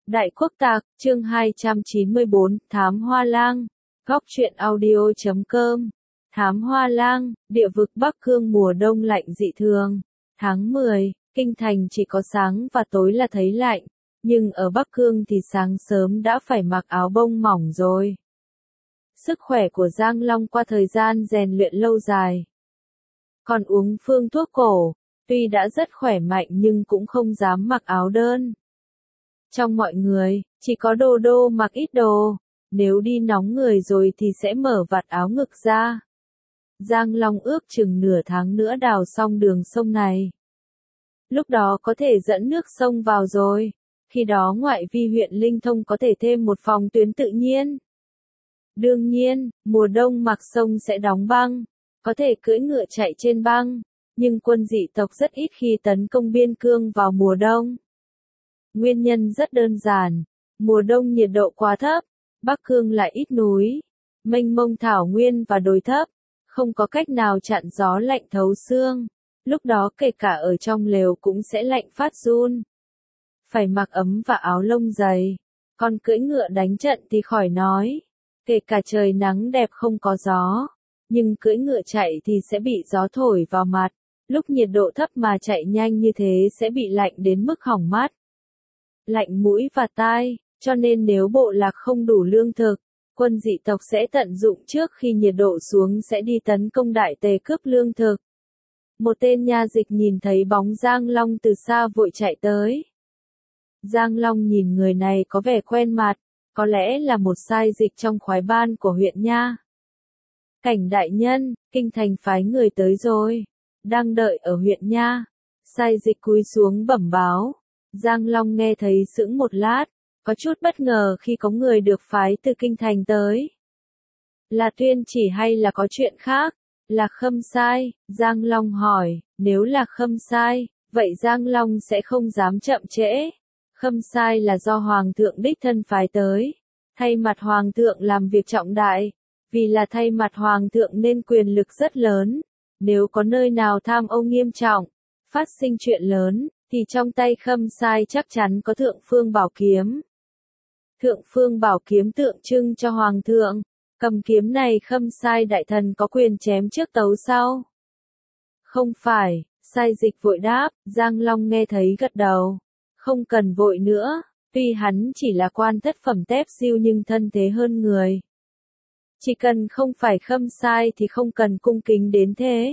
Đại Quốc Tạc, chương 294, Thám Hoa Lang, góc truyện audio.com. Thám Hoa Lang, địa vực Bắc Cương mùa đông lạnh dị thường. Tháng 10, kinh thành chỉ có sáng và tối là thấy lạnh, nhưng ở Bắc Cương thì sáng sớm đã phải mặc áo bông mỏng rồi. Sức khỏe của Giang Long qua thời gian rèn luyện lâu dài. Còn uống phương thuốc cổ, tuy đã rất khỏe mạnh nhưng cũng không dám mặc áo đơn. Trong mọi người, chỉ có Đô Đô mặc ít đồ, nếu đi nóng người rồi thì sẽ mở vạt áo ngực ra. Giang Long ước chừng nửa tháng nữa đào xong đường sông này. Lúc đó có thể dẫn nước sông vào rồi, khi đó ngoại vi huyện Linh Thông có thể thêm một phòng tuyến tự nhiên. Đương nhiên, mùa đông mặc sông sẽ đóng băng, có thể cưỡi ngựa chạy trên băng, nhưng quân dị tộc rất ít khi tấn công biên cương vào mùa đông. Nguyên nhân rất đơn giản, mùa đông nhiệt độ quá thấp, Bắc Cương lại ít núi, mênh mông thảo nguyên và đồi thấp, không có cách nào chặn gió lạnh thấu xương, lúc đó kể cả ở trong lều cũng sẽ lạnh phát run. Phải mặc ấm và áo lông dày, còn cưỡi ngựa đánh trận thì khỏi nói, kể cả trời nắng đẹp không có gió, nhưng cưỡi ngựa chạy thì sẽ bị gió thổi vào mặt, lúc nhiệt độ thấp mà chạy nhanh như thế sẽ bị lạnh đến mức hỏng mắt. Lạnh mũi và tai, cho nên nếu bộ lạc không đủ lương thực, quân dị tộc sẽ tận dụng trước khi nhiệt độ xuống sẽ đi tấn công Đại Tề cướp lương thực. Một tên nha dịch nhìn thấy bóng Giang Long từ xa vội chạy tới. Giang Long nhìn người này có vẻ quen mặt, có lẽ là một sai dịch trong khoái ban của huyện nha. Cảnh đại nhân, kinh thành phái người tới rồi, đang đợi ở huyện nha. Sai dịch cúi xuống bẩm báo. Giang Long nghe thấy sững một lát, có chút bất ngờ khi có người được phái từ kinh thành tới. Là tuyên chỉ hay là có chuyện khác? Là Khâm Sai, Giang Long hỏi, nếu là Khâm Sai, vậy Giang Long sẽ không dám chậm trễ. Khâm Sai là do Hoàng thượng đích thân phái tới, thay mặt Hoàng thượng làm việc trọng đại, vì là thay mặt Hoàng thượng nên quyền lực rất lớn, nếu có nơi nào tham ô nghiêm trọng, phát sinh chuyện lớn, thì trong tay Khâm Sai chắc chắn có Thượng Phương Bảo Kiếm. Thượng Phương Bảo Kiếm tượng trưng cho Hoàng thượng, cầm kiếm này Khâm Sai đại thần có quyền chém trước tấu sau. Không phải, Sai dịch vội đáp, Giang Long nghe thấy gật đầu. Không cần vội nữa, tuy hắn chỉ là quan thất phẩm tép siêu nhưng thân thế hơn người. Chỉ cần không phải Khâm Sai thì không cần cung kính đến thế.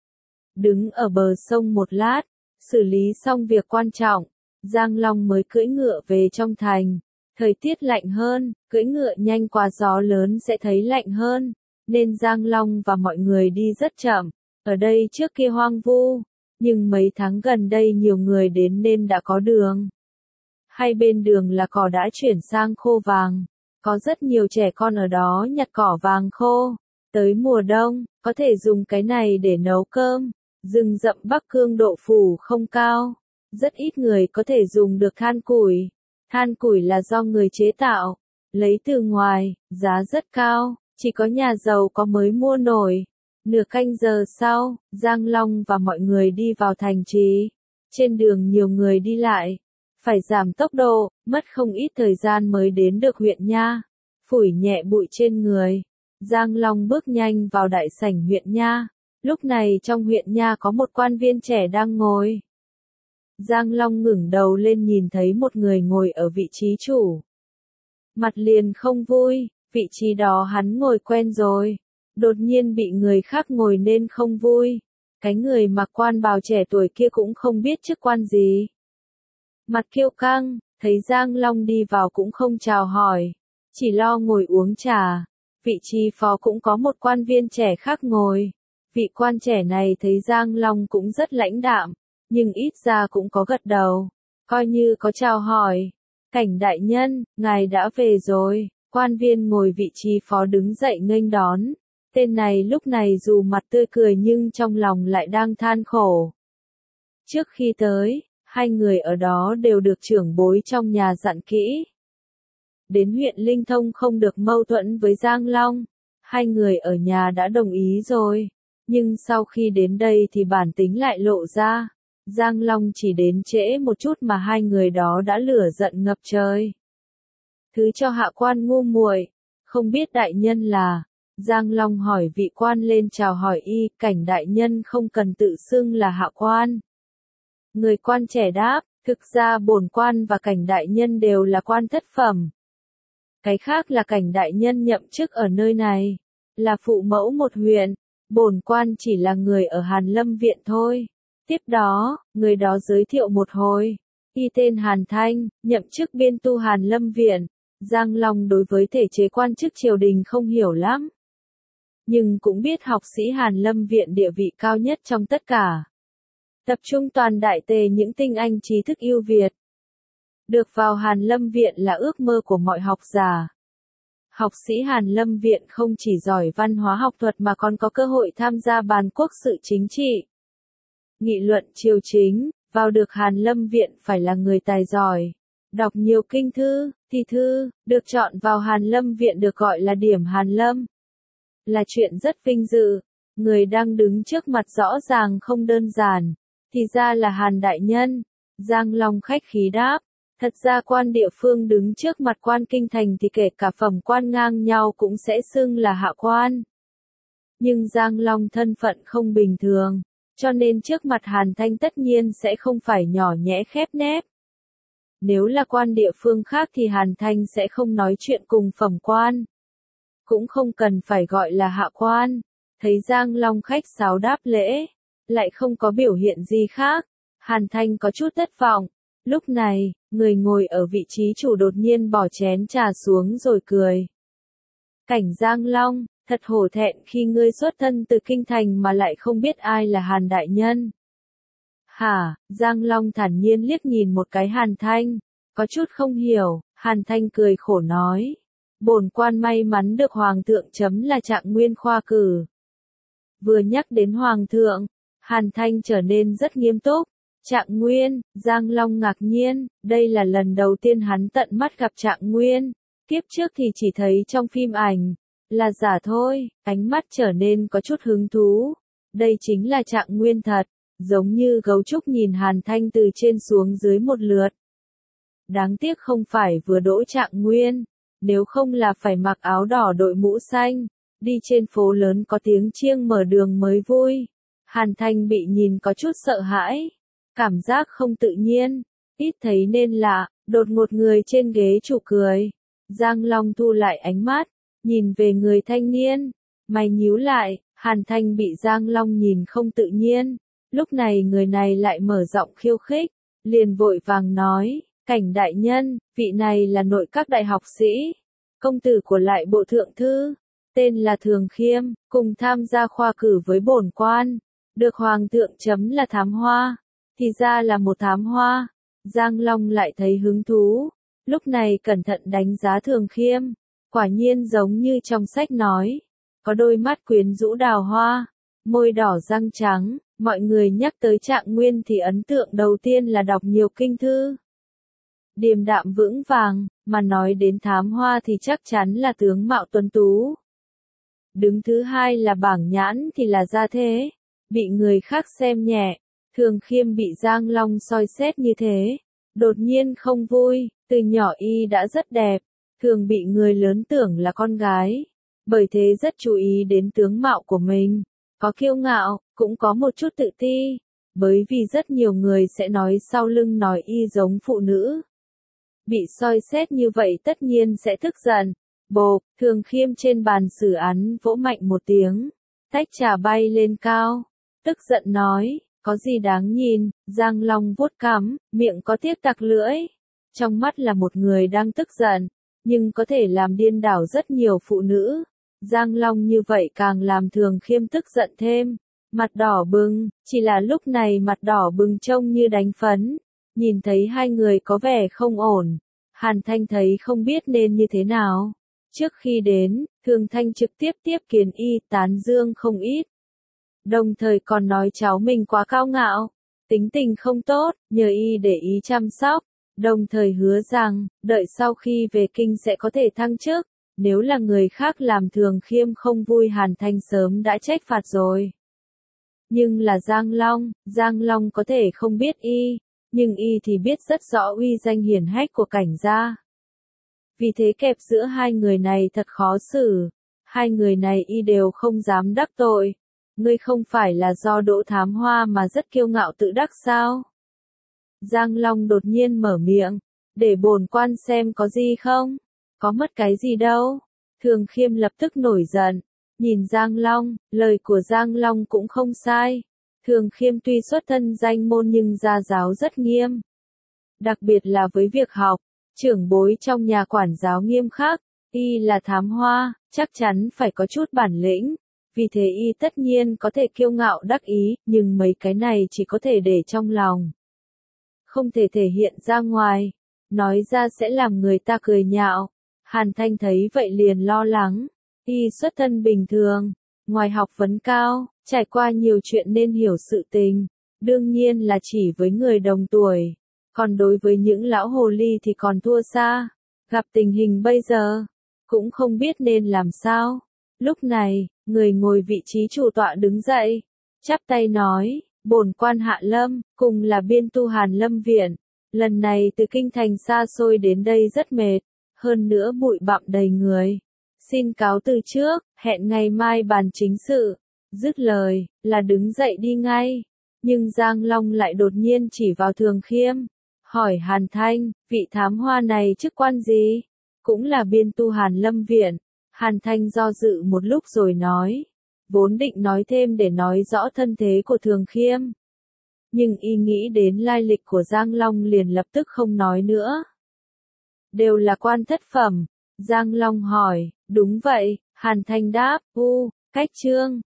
Đứng ở bờ sông một lát, xử lý xong việc quan trọng, Giang Long mới cưỡi ngựa về trong thành. Thời tiết lạnh hơn, cưỡi ngựa nhanh quá gió lớn sẽ thấy lạnh hơn, nên Giang Long và mọi người đi rất chậm. Ở đây trước kia hoang vu, nhưng mấy tháng gần đây nhiều người đến nên đã có đường. Hai bên đường là cỏ đã chuyển sang khô vàng, có rất nhiều trẻ con ở đó nhặt cỏ vàng khô. Tới mùa đông, có thể dùng cái này để nấu cơm. Rừng rậm Bắc Cương độ phủ không cao, rất ít người có thể dùng được than củi. Than củi là do người chế tạo, lấy từ ngoài, giá rất cao, chỉ có nhà giàu có mới mua nổi. Nửa canh giờ sau, Giang Long và mọi người đi vào thành trì. Trên đường nhiều người đi lại, phải giảm tốc độ, mất không ít thời gian mới đến được huyện nha. Phủi nhẹ bụi trên người, Giang Long bước nhanh vào đại sảnh huyện nha. Lúc này trong huyện nha có một quan viên trẻ đang ngồi. Giang Long ngẩng đầu lên nhìn thấy một người ngồi ở vị trí chủ. Mặt liền không vui, vị trí đó hắn ngồi quen rồi. Đột nhiên bị người khác ngồi nên không vui. Cái người mặc quan bào trẻ tuổi kia cũng không biết chức quan gì. Mặt kiêu căng, thấy Giang Long đi vào cũng không chào hỏi. Chỉ lo ngồi uống trà. Vị trí phó cũng có một quan viên trẻ khác ngồi. Vị quan trẻ này thấy Giang Long cũng rất lãnh đạm, nhưng ít ra cũng có gật đầu, coi như có chào hỏi. Cảnh đại nhân, ngài đã về rồi. Quan viên ngồi vị trí phó đứng dậy nghênh đón. Tên này lúc này dù mặt tươi cười nhưng trong lòng lại đang than khổ. Trước khi tới, hai người ở đó đều được trưởng bối trong nhà dặn kỹ. Đến huyện Linh Thông không được mâu thuẫn với Giang Long. Hai người ở nhà đã đồng ý rồi. Nhưng sau khi đến đây thì bản tính lại lộ ra. Giang Long chỉ đến trễ một chút mà hai người đó đã lửa giận ngập trời. Thứ cho hạ quan ngu muội, không biết đại nhân là. Giang Long hỏi vị quan lên chào hỏi y, Cảnh đại nhân không cần tự xưng là hạ quan. Người quan trẻ đáp, thực ra bổn quan và Cảnh đại nhân đều là quan thất phẩm. Cái khác là Cảnh đại nhân nhậm chức ở nơi này, là phụ mẫu một huyện, bổn quan chỉ là người ở Hàn Lâm viện thôi. Tiếp đó, người đó giới thiệu một hồi, y tên Hàn Thanh, nhậm chức biên tu Hàn Lâm viện. Giang Long đối với thể chế quan chức triều đình không hiểu lắm, nhưng cũng biết học sĩ Hàn Lâm viện địa vị cao nhất trong tất cả. Tập trung toàn đại tề những tinh anh trí thức ưu việt. Được vào Hàn Lâm viện là ước mơ của mọi học giả. Học sĩ Hàn Lâm viện không chỉ giỏi văn hóa học thuật mà còn có cơ hội tham gia bàn quốc sự chính trị, nghị luận triều chính. Vào được Hàn Lâm viện phải là người tài giỏi, đọc nhiều kinh thư, thi thư, được chọn vào Hàn Lâm viện được gọi là điểm Hàn Lâm. Là chuyện rất vinh dự, người đang đứng trước mặt rõ ràng không đơn giản, thì ra là Hàn đại nhân. Giang Long khách khí đáp, thật ra quan địa phương đứng trước mặt quan kinh thành thì kể cả phẩm quan ngang nhau cũng sẽ xưng là hạ quan. Nhưng Giang Long thân phận không bình thường, cho nên trước mặt Hàn Thanh tất nhiên sẽ không phải nhỏ nhẽ khép nép. Nếu là quan địa phương khác thì Hàn Thanh sẽ không nói chuyện cùng phẩm quan, cũng không cần phải gọi là hạ quan. Thấy Giang Long khách sáo đáp lễ, lại không có biểu hiện gì khác, Hàn Thanh có chút thất vọng. Lúc này, người ngồi ở vị trí chủ đột nhiên bỏ chén trà xuống rồi cười. Cảnh Giang Long, thật hổ thẹn khi ngươi xuất thân từ kinh thành mà lại không biết ai là Hàn đại nhân. Hả? Giang Long thản nhiên liếc nhìn một cái Hàn Thanh, có chút không hiểu. Hàn Thanh cười khổ nói, bổn quan may mắn được Hoàng thượng chấm là Trạng Nguyên khoa cử. Vừa nhắc đến Hoàng thượng, Hàn Thanh trở nên rất nghiêm túc. Trạng Nguyên, Giang Long ngạc nhiên, đây là lần đầu tiên hắn tận mắt gặp Trạng Nguyên. Kiếp trước thì chỉ thấy trong phim ảnh, là giả thôi. Ánh mắt trở nên có chút hứng thú. Đây chính là Trạng Nguyên thật, giống như gấu trúc nhìn Hàn Thanh từ trên xuống dưới một lượt. Đáng tiếc không phải vừa đỗ Trạng Nguyên, nếu không là phải mặc áo đỏ đội mũ xanh, đi trên phố lớn có tiếng chiêng mở đường mới vui. Hàn Thanh bị nhìn có chút sợ hãi, cảm giác không tự nhiên, ít thấy nên lạ, đột ngột người trên ghế chủ cười. Giang Long thu lại ánh mắt, nhìn về người thanh niên, mày nhíu lại. Hàn Thanh bị Giang Long nhìn không tự nhiên, lúc này người này lại mở giọng khiêu khích, liền vội vàng nói, Cảnh đại nhân, vị này là nội các đại học sĩ, công tử của lại bộ thượng thư, tên là Thường Khiêm, cùng tham gia khoa cử với bổn quan, được Hoàng thượng chấm là thám hoa. Thì ra là một thám hoa. Giang Long lại thấy hứng thú, lúc này cẩn thận đánh giá Thường Khiêm, quả nhiên giống như trong sách nói, có đôi mắt quyến rũ đào hoa, môi đỏ răng trắng. Mọi người nhắc tới Trạng Nguyên thì ấn tượng đầu tiên là đọc nhiều kinh thư, điềm đạm vững vàng, mà nói đến thám hoa thì chắc chắn là tướng mạo tuấn tú. Đứng thứ hai là bảng nhãn thì là gia thế, bị người khác xem nhẹ. Thường Khiêm bị Giang Long soi xét như thế, đột nhiên không vui. Từ nhỏ y đã rất đẹp, thường bị người lớn tưởng là con gái, bởi thế rất chú ý đến tướng mạo của mình, có kiêu ngạo, cũng có một chút tự ti, bởi vì rất nhiều người sẽ nói sau lưng nói y giống phụ nữ. Bị soi xét như vậy tất nhiên sẽ tức giận. Bộp, Thường Khiêm trên bàn xử án vỗ mạnh một tiếng, tách trà bay lên cao, tức giận nói, có gì đáng nhìn. Giang Long vuốt cằm, miệng có tiếc tặc lưỡi, trong mắt là một người đang tức giận, nhưng có thể làm điên đảo rất nhiều phụ nữ. Giang Long như vậy càng làm Thường Khiêm tức giận thêm, mặt đỏ bừng, chỉ là lúc này mặt đỏ bừng trông như đánh phấn. Nhìn thấy hai người có vẻ không ổn, Hàn Thanh thấy không biết nên như thế nào. Trước khi đến, Thường Thanh trực tiếp tiếp kiến y, tán dương không ít, đồng thời còn nói cháu mình quá cao ngạo, tính tình không tốt, nhờ y để ý chăm sóc, đồng thời hứa rằng, đợi sau khi về kinh sẽ có thể thăng chức. Nếu là người khác làm Thường Khiêm không vui Hàn Thanh sớm đã trách phạt rồi. Nhưng là Giang Long có thể không biết y, nhưng y thì biết rất rõ uy danh hiển hách của Cảnh gia. Vì thế kẹp giữa hai người này thật khó xử. Hai người này y đều không dám đắc tội. Ngươi không phải là do Đỗ Thám Hoa mà rất kiêu ngạo tự đắc sao? Giang Long đột nhiên mở miệng. Để bổn quan xem có gì không? Có mất cái gì đâu. Thường Khiêm lập tức nổi giận. Nhìn Giang Long, lời của Giang Long cũng không sai. Thường Khiêm tuy xuất thân danh môn nhưng gia giáo rất nghiêm. Đặc biệt là với việc học, trưởng bối trong nhà quản giáo nghiêm khắc. Y là Thám Hoa, chắc chắn phải có chút bản lĩnh. Vì thế y tất nhiên có thể kiêu ngạo đắc ý, nhưng mấy cái này chỉ có thể để trong lòng. Không thể thể hiện ra ngoài. Nói ra sẽ làm người ta cười nhạo. Hàn Thanh thấy vậy liền lo lắng. Y xuất thân bình thường, ngoài học vấn cao, trải qua nhiều chuyện nên hiểu sự tình. Đương nhiên là chỉ với người đồng tuổi. Còn đối với những lão hồ ly thì còn thua xa. Gặp tình hình bây giờ, cũng không biết nên làm sao. Lúc này, người ngồi vị trí chủ tọa đứng dậy, chắp tay nói, bổn quan Hạ Lâm, cùng là biên tu Hàn Lâm Viện. Lần này từ kinh thành xa xôi đến đây rất mệt, hơn nữa bụi bặm đầy người. Xin cáo từ trước, hẹn ngày mai bàn chính sự. Dứt lời, là đứng dậy đi ngay. Nhưng Giang Long lại đột nhiên chỉ vào Thường Khiêm. Hỏi Hàn Thanh, vị thám hoa này chức quan gì? Cũng là biên tu Hàn Lâm Viện. Hàn Thanh do dự một lúc rồi nói. Vốn định nói thêm để nói rõ thân thế của Thường Khiêm. Nhưng y nghĩ đến lai lịch của Giang Long liền lập tức không nói nữa. Đều là quan thất phẩm. Giang Long hỏi, đúng vậy, Hàn Thanh đáp, cách chương.